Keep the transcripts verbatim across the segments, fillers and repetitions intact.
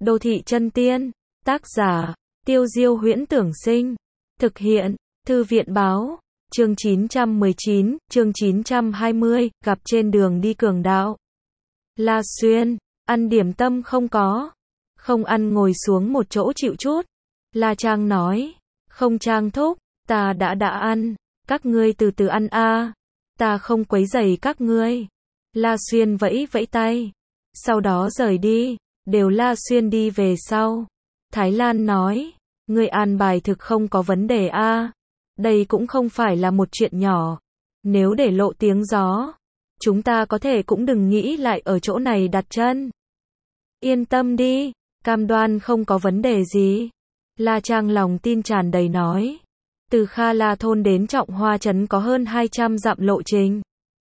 Đô thị chân tiên, tác giả, Tiêu Diêu Huyễn Tưởng Sinh, thực hiện, Thư viện Báo, chương chín trăm mười chín, chương chín trăm hai mươi, gặp trên đường đi cường đạo. La Xuyên, ăn điểm tâm không có, không ăn ngồi xuống một chỗ chịu chút. La Trang nói, không Trang thúc, ta đã đã ăn, các ngươi từ từ ăn a, ta không quấy rầy các ngươi. La Xuyên vẫy vẫy tay, sau đó rời đi, đều La Xuyên đi về sau. Thái Lan nói, ngươi an bài thực không có vấn đề a, đây cũng không phải là một chuyện nhỏ, nếu để lộ tiếng gió, chúng ta có thể cũng đừng nghĩ lại ở chỗ này đặt chân. Yên tâm đi, cam đoan không có vấn đề gì. La Trang lòng tin tràn đầy nói, từ Kha La thôn đến Trọng Hoa trấn có hơn hai trăm dặm lộ trình.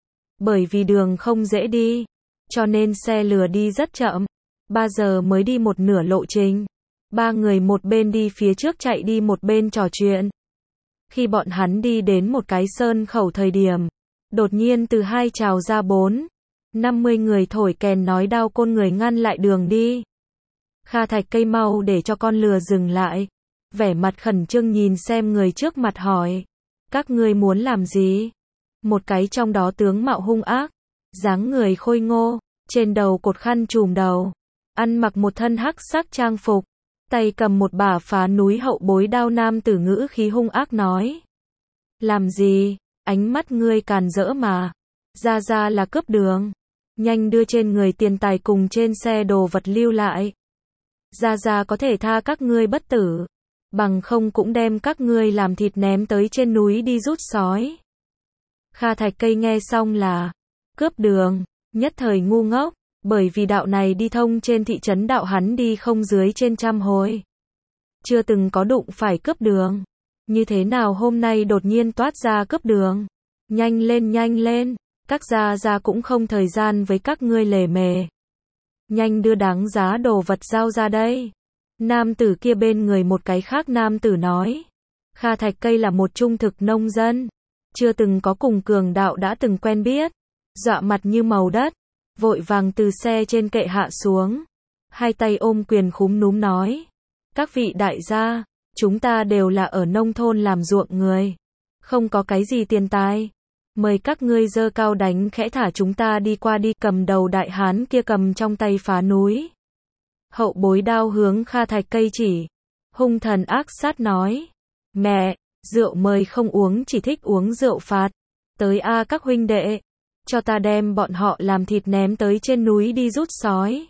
Bởi vì đường không dễ đi, cho nên xe lừa đi rất chậm, ba giờ mới đi một nửa lộ trình. Ba người một bên đi phía trước chạy đi một bên trò chuyện. Khi bọn hắn đi đến một cái sơn khẩu thời điểm, đột nhiên từ hai trào ra bốn, năm mươi người thổi kèn nói đao côn người ngăn lại đường đi. Kha Thạch Cây mau để cho con lừa dừng lại, vẻ mặt khẩn trương nhìn xem người trước mặt hỏi, các ngươi muốn làm gì? Một cái trong đó tướng mạo hung ác, dáng người khôi ngô, trên đầu cột khăn trùm đầu, ăn mặc một thân hắc sắc trang phục, tay cầm một bả phá núi hậu bối đao nam tử ngữ khí hung ác nói. Làm gì? Ánh mắt ngươi càn rỡ mà. Ra ra là cướp đường. Nhanh đưa trên người tiền tài cùng trên xe đồ vật lưu lại. Ra ra có thể tha các ngươi bất tử, bằng không cũng đem các ngươi làm thịt ném tới trên núi đi rút sói. Kha Thạch Cây nghe xong là cướp đường, nhất thời ngu ngốc, bởi vì đạo này đi thông trên thị trấn đạo hắn đi không dưới trên trăm hồi. Chưa từng có đụng phải cướp đường. Như thế nào hôm nay đột nhiên toát ra cướp đường? Nhanh lên nhanh lên, các gia gia cũng không thời gian với các ngươi lề mề. Nhanh đưa đáng giá đồ vật giao ra đây. Nam tử kia bên người một cái khác nam tử nói. Kha Thạch Cây là một trung thực nông dân, chưa từng có cùng cường đạo đã từng quen biết, dọa mặt như màu đất, vội vàng từ xe trên kệ hạ xuống, hai tay ôm quyền khúm núm nói, các vị đại gia, chúng ta đều là ở nông thôn làm ruộng người, không có cái gì tiền tài, mời các ngươi giơ cao đánh khẽ thả chúng ta đi qua đi. Cầm đầu đại hán kia cầm trong tay phá núi hậu bối đao hướng Kha Thạch Cây chỉ, hung thần ác sát nói, mẹ, rượu mời không uống, chỉ thích uống rượu phạt, tới a các huynh đệ, cho ta đem bọn họ làm thịt ném tới trên núi đi rút sói.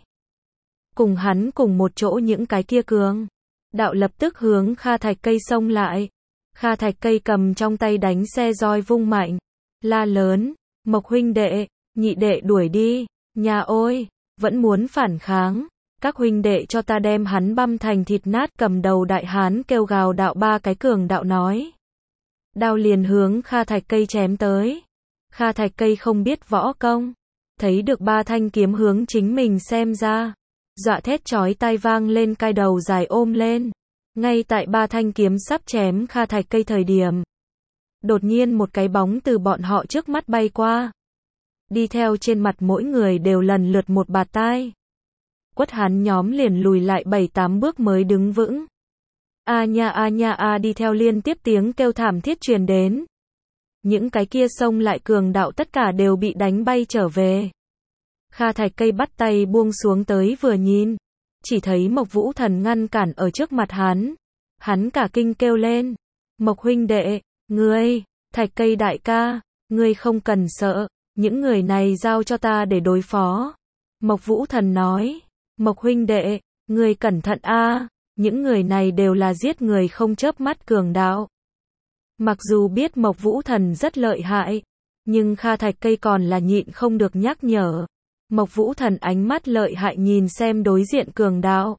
Cùng hắn cùng một chỗ những cái kia cường đạo lập tức hướng Kha Thạch Cây xông lại. Kha Thạch Cây cầm trong tay đánh xe roi vung mạnh, la lớn, Mộc huynh đệ, nhị đệ đuổi đi, nhà ôi, vẫn muốn phản kháng, các huynh đệ cho ta đem hắn băm thành thịt nát. Cầm đầu đại hán kêu gào đạo ba cái cường đạo nói, đao liền hướng Kha Thạch Cây chém tới. Kha Thạch Cây không biết võ công, thấy được ba thanh kiếm hướng chính mình xem ra, dọa thét chói tai vang lên, cai đầu dài ôm lên. Ngay tại ba thanh kiếm sắp chém Kha Thạch Cây thời điểm, đột nhiên một cái bóng từ bọn họ trước mắt bay qua, đi theo trên mặt mỗi người đều lần lượt một bạt tai. Quất hắn nhóm liền lùi lại bảy tám bước mới đứng vững. A nha a nha a, đi theo liên tiếp tiếng kêu thảm thiết truyền đến. Những cái kia xông lại cường đạo tất cả đều bị đánh bay trở về. Kha Thạch Cây bắt tay buông xuống tới vừa nhìn, chỉ thấy Mộc Vũ Thần ngăn cản ở trước mặt hắn. Hắn cả kinh kêu lên, Mộc huynh đệ, ngươi, Thạch Cây đại ca, ngươi không cần sợ, những người này giao cho ta để đối phó. Mộc Vũ Thần nói, Mộc huynh đệ, ngươi cẩn thận a, những người này đều là giết người không chớp mắt cường đạo. Mặc dù biết Mộc Vũ Thần rất lợi hại, nhưng Kha Thạch Cây còn là nhịn không được nhắc nhở. Mộc Vũ Thần ánh mắt lợi hại nhìn xem đối diện cường đạo,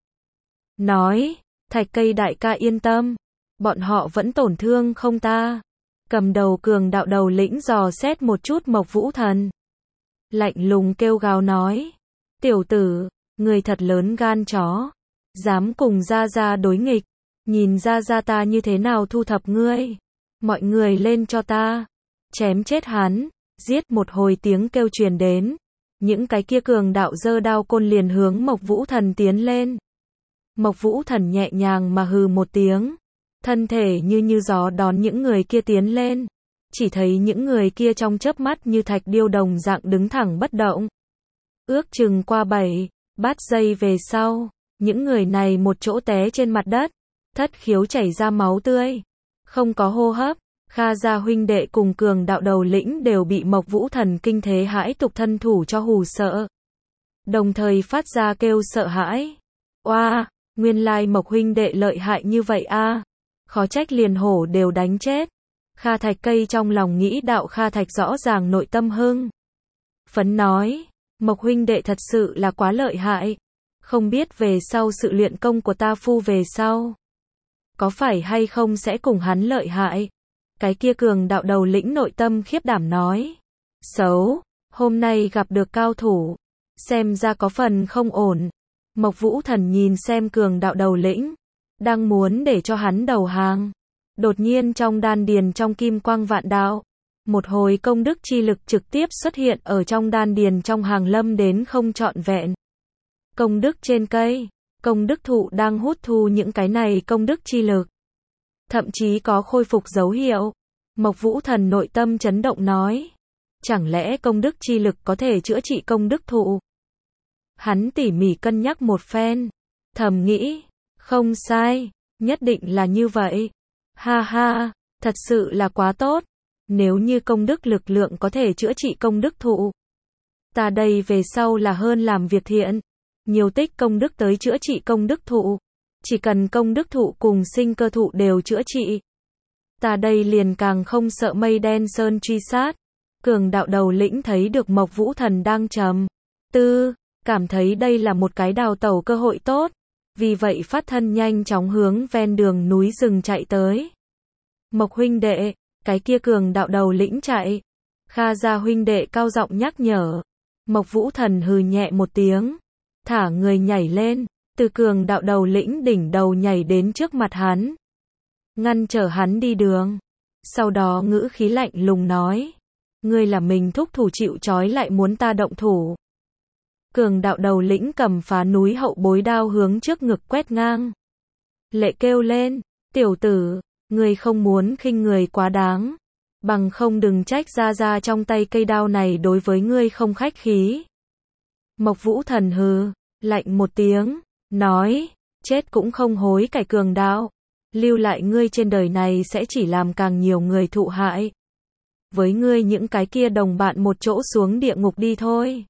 nói, Thạch Cây đại ca yên tâm, bọn họ vẫn tổn thương không ta. Cầm đầu cường đạo đầu lĩnh dò xét một chút Mộc Vũ Thần, lạnh lùng kêu gào nói, tiểu tử, người thật lớn gan chó, dám cùng gia gia đối nghịch, nhìn gia gia ta như thế nào thu thập ngươi. Mọi người lên cho ta, chém chết hắn, giết. Một hồi tiếng kêu truyền đến, những cái kia cường đạo giơ đao côn liền hướng Mộc Vũ Thần tiến lên. Mộc Vũ Thần nhẹ nhàng mà hừ một tiếng, thân thể như như gió đón những người kia tiến lên, chỉ thấy những người kia trong chớp mắt như thạch điêu đồng dạng đứng thẳng bất động. Ước chừng qua bảy, bát giây về sau, những người này một chỗ té trên mặt đất, thất khiếu chảy ra máu tươi, không có hô hấp. Kha gia huynh đệ cùng cường đạo đầu lĩnh đều bị Mộc Vũ Thần kinh thế hãi tục thân thủ cho hù sợ, đồng thời phát ra kêu sợ hãi. Oa, nguyên lai Mộc huynh đệ lợi hại như vậy a, khó trách liền hổ đều đánh chết. Kha Thạch Cây trong lòng nghĩ đạo Kha Thạch rõ ràng nội tâm hưng phấn nói, Mộc huynh đệ thật sự là quá lợi hại, không biết về sau sự luyện công của ta phu về sau, có phải hay không sẽ cùng hắn lợi hại. Cái kia cường đạo đầu lĩnh nội tâm khiếp đảm nói, xấu, hôm nay gặp được cao thủ, xem ra có phần không ổn. Mộc Vũ Thần nhìn xem cường đạo đầu lĩnh, đang muốn để cho hắn đầu hàng. Đột nhiên trong đan điền trong kim quang vạn đạo, một hồi công đức chi lực trực tiếp xuất hiện ở trong đan điền trong hàng lâm đến không trọn vẹn. Công đức trên cây, công đức thụ đang hút thu những cái này công đức chi lực, thậm chí có khôi phục dấu hiệu. Mộc Vũ Thần nội tâm chấn động nói, chẳng lẽ công đức chi lực có thể chữa trị công đức thụ? Hắn tỉ mỉ cân nhắc một phen, thầm nghĩ, không sai, nhất định là như vậy. Ha ha, thật sự là quá tốt, nếu như công đức lực lượng có thể chữa trị công đức thụ, ta đây về sau là hơn làm việc thiện, nhiều tích công đức tới chữa trị công đức thụ. Chỉ cần công đức thụ cùng sinh cơ thụ đều chữa trị, ta đây liền càng không sợ mây đen sơn truy sát. Cường đạo đầu lĩnh thấy được Mộc Vũ Thần đang trầm tư, cảm thấy đây là một cái đào tẩu cơ hội tốt, vì vậy phát thân nhanh chóng hướng ven đường núi rừng chạy tới. Mộc huynh đệ, cái kia cường đạo đầu lĩnh chạy. Kha gia huynh đệ cao giọng nhắc nhở. Mộc Vũ Thần hừ nhẹ một tiếng, thả người nhảy lên, từ cường đạo đầu lĩnh đỉnh đầu nhảy đến trước mặt hắn, ngăn trở hắn đi đường. Sau đó ngữ khí lạnh lùng nói, ngươi là mình thúc thủ chịu trói lại muốn ta động thủ. Cường đạo đầu lĩnh cầm phá núi hậu bối đao hướng trước ngực quét ngang. Lệ kêu lên, tiểu tử, ngươi không muốn khinh người quá đáng, bằng không đừng trách ra ra trong tay cây đao này đối với ngươi không khách khí. Mộc Vũ Thần hừ lạnh một tiếng, nói, chết cũng không hối cải cường đạo, lưu lại ngươi trên đời này sẽ chỉ làm càng nhiều người thụ hại. Với ngươi những cái kia đồng bạn một chỗ xuống địa ngục đi thôi.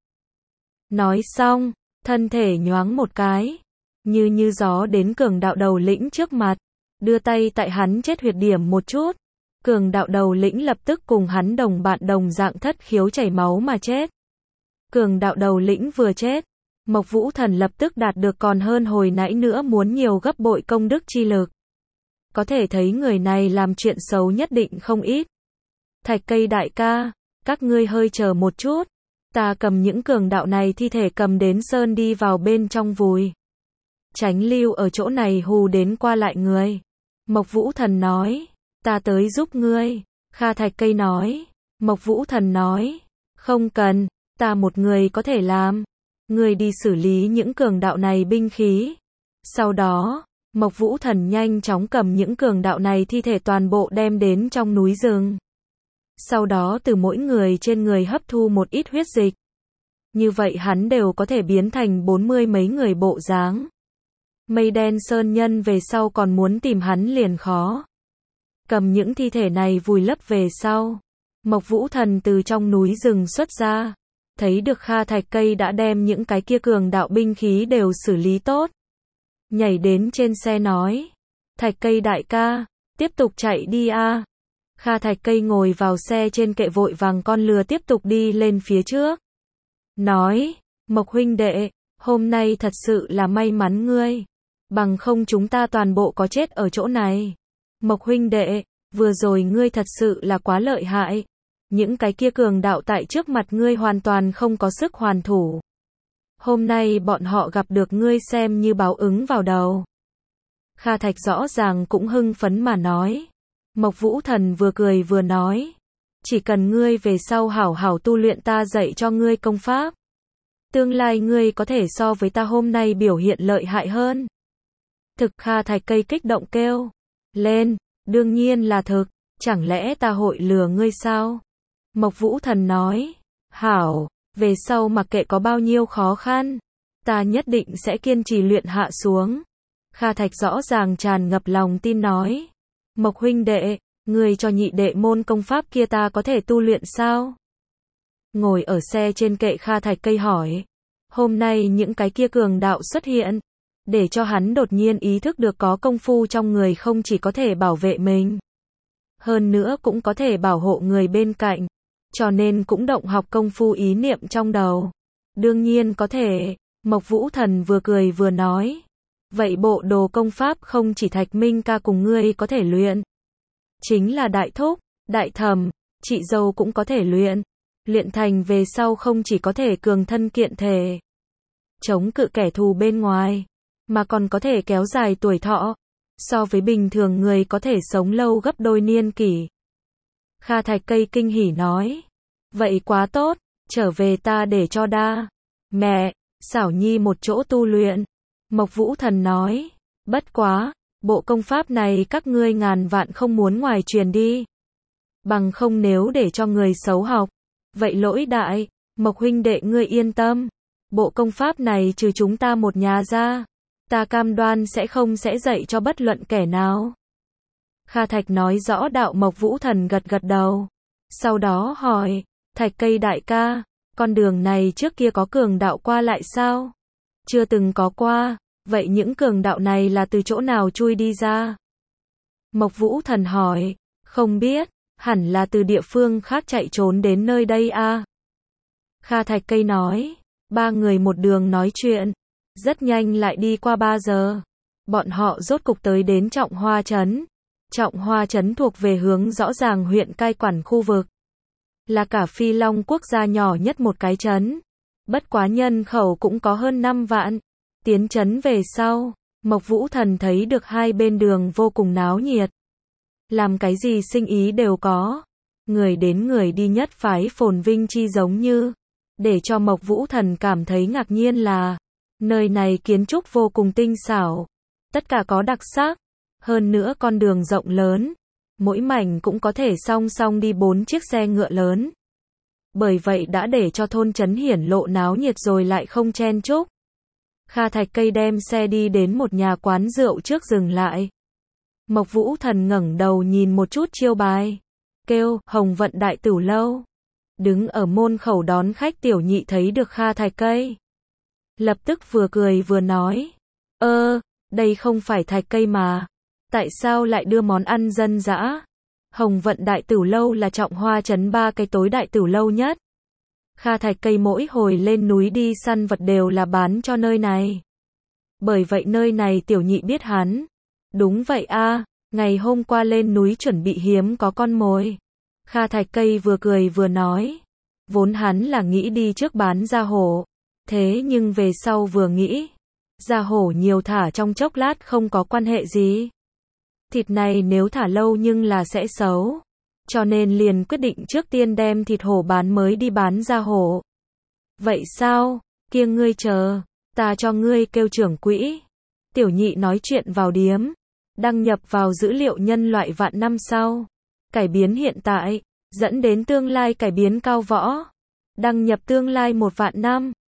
Nói xong, thân thể nhoáng một cái, như như gió đến cường đạo đầu lĩnh trước mặt, đưa tay tại hắn chết huyệt điểm một chút. Cường đạo đầu lĩnh lập tức cùng hắn đồng bạn đồng dạng thất khiếu chảy máu mà chết. Cường đạo đầu lĩnh vừa chết, Mộc Vũ Thần lập tức đạt được còn hơn hồi nãy nữa muốn nhiều gấp bội công đức chi lực. Có thể thấy người này làm chuyện xấu nhất định không ít. Thạch Cây đại ca, các ngươi hơi chờ một chút, ta cầm những cường đạo này thi thể cầm đến sơn đi vào bên trong vùi. Tránh lưu ở chỗ này hù đến qua lại người. Mộc Vũ Thần nói, ta tới giúp ngươi. Kha Thạch Cây nói, Mộc Vũ Thần nói, không cần, ta một người có thể làm. Ngươi đi xử lý những cường đạo này binh khí. Sau đó, Mộc Vũ Thần nhanh chóng cầm những cường đạo này thi thể toàn bộ đem đến trong núi rừng. Sau đó từ mỗi người trên người hấp thu một ít huyết dịch. Như vậy hắn đều có thể biến thành bốn mươi mấy người bộ dáng. Mây đen sơn nhân về sau còn muốn tìm hắn liền khó. Cầm những thi thể này vùi lấp về sau, Mộc Vũ Thần từ trong núi rừng xuất ra, thấy được Kha Thạch Cây đã đem những cái kia cường đạo binh khí đều xử lý tốt. Nhảy đến trên xe nói, Thạch Cây đại ca, tiếp tục chạy đi a. Kha Thạch Cây ngồi vào xe trên kệ vội vàng con lừa tiếp tục đi lên phía trước. Nói, Mộc huynh đệ, hôm nay thật sự là may mắn ngươi, bằng không chúng ta toàn bộ có chết ở chỗ này. Mộc huynh đệ, vừa rồi ngươi thật sự là quá lợi hại. Những cái kia cường đạo tại trước mặt ngươi hoàn toàn không có sức hoàn thủ. Hôm nay bọn họ gặp được ngươi xem như báo ứng vào đầu. Kha Thạch rõ ràng cũng hưng phấn mà nói. Mộc Vũ Thần vừa cười vừa nói, chỉ cần ngươi về sau hảo hảo tu luyện ta dạy cho ngươi công pháp, tương lai ngươi có thể so với ta hôm nay biểu hiện lợi hại hơn. Thực, Kha Thạch Cây kích động kêu lên, đương nhiên là thực, chẳng lẽ ta hội lừa ngươi sao? Mộc Vũ Thần nói, hảo, về sau mặc kệ có bao nhiêu khó khăn, ta nhất định sẽ kiên trì luyện hạ xuống. Kha Thạch rõ ràng tràn ngập lòng tin nói, Mộc huynh đệ, ngươi cho nhị đệ môn công pháp kia ta có thể tu luyện sao? Ngồi ở xe trên kệ, Kha Thạch Cây hỏi, hôm nay những cái kia cường đạo xuất hiện, để cho hắn đột nhiên ý thức được có công phu trong người không chỉ có thể bảo vệ mình, hơn nữa cũng có thể bảo hộ người bên cạnh, cho nên cũng động học công phu ý niệm trong đầu. Đương nhiên có thể, Mộc Vũ Thần vừa cười vừa nói, vậy bộ đồ công pháp không chỉ Thạch Minh ca cùng ngươi có thể luyện, chính là đại thúc, đại thẩm, chị dâu cũng có thể luyện. Luyện thành về sau không chỉ có thể cường thân kiện thể, chống cự kẻ thù bên ngoài, mà còn có thể kéo dài tuổi thọ, so với bình thường người có thể sống lâu gấp đôi niên kỷ. Kha Thạch Cây kinh hỉ nói, vậy quá tốt, trở về ta để cho đa mẹ, Xảo Nhi một chỗ tu luyện. Mộc Vũ Thần nói, bất quá, bộ công pháp này các ngươi ngàn vạn không muốn ngoài truyền đi, bằng không nếu để cho người xấu học, vậy lỗi đại. Mộc huynh đệ ngươi yên tâm, bộ công pháp này trừ chúng ta một nhà ra, ta cam đoan sẽ không sẽ dạy cho bất luận kẻ nào. Kha Thạch nói rõ đạo. Mộc Vũ Thần gật gật đầu, sau đó hỏi, Thạch Cây đại ca, con đường này trước kia có cường đạo qua lại sao? Chưa từng có qua, vậy những cường đạo này là từ chỗ nào chui đi ra? Mộc Vũ Thần hỏi, không biết, hẳn là từ địa phương khác chạy trốn đến nơi đây a. Kha Thạch Cây nói, ba người một đường nói chuyện, rất nhanh lại đi qua ba giờ, bọn họ rốt cục tới đến Trọng Hoa Trấn. Trọng Hoa Trấn thuộc về hướng rõ ràng huyện cai quản khu vực, là cả Phi Long quốc gia nhỏ nhất một cái trấn, bất quá nhân khẩu cũng có hơn năm vạn. Tiến trấn về sau, Mộc Vũ Thần thấy được hai bên đường vô cùng náo nhiệt, làm cái gì sinh ý đều có, người đến người đi, nhất phái phồn vinh chi giống như. Để cho Mộc Vũ Thần cảm thấy ngạc nhiên là, nơi này kiến trúc vô cùng tinh xảo, tất cả có đặc sắc, hơn nữa con đường rộng lớn, mỗi mảnh cũng có thể song song đi bốn chiếc xe ngựa lớn. Bởi vậy đã để cho thôn trấn hiển lộ náo nhiệt rồi lại không chen chúc. Kha Thạch Cây đem xe đi đến một nhà quán rượu trước dừng lại. Mộc Vũ Thần ngẩng đầu nhìn một chút chiêu bài, kêu, Hồng Vận Đại Tửu Lâu. Đứng ở môn khẩu đón khách Tiểu Nhị thấy được Kha Thạch Cây, lập tức vừa cười vừa nói, ơ, đây không phải Thạch Cây mà, tại sao lại đưa món ăn dân dã? Hồng Vận Đại Tửu Lâu là Trọng Hoa Trấn ba cái tối đại tửu lâu nhất. Kha Thạch Cây mỗi hồi lên núi đi săn vật đều là bán cho nơi này. Bởi vậy nơi này Tiểu Nhị biết hắn. Đúng vậy a, ngày hôm qua lên núi chuẩn bị hiếm có con mồi. Kha Thạch Cây vừa cười vừa nói, vốn hắn là nghĩ đi trước bán da hổ, thế nhưng về sau vừa nghĩ, da hổ nhiều thả trong chốc lát không có quan hệ gì. Thịt này nếu thả lâu nhưng là sẽ xấu, cho nên liền quyết định trước tiên đem thịt hổ bán mới đi bán da hổ. Vậy sao, kia ngươi chờ, ta cho ngươi kêu trưởng quỹ. Tiểu Nhị nói chuyện vào điếm, đăng nhập vào dữ liệu nhân loại vạn năm sau, cải biến hiện tại, dẫn đến tương lai cải biến cao võ, đăng nhập tương lai một vạn năm.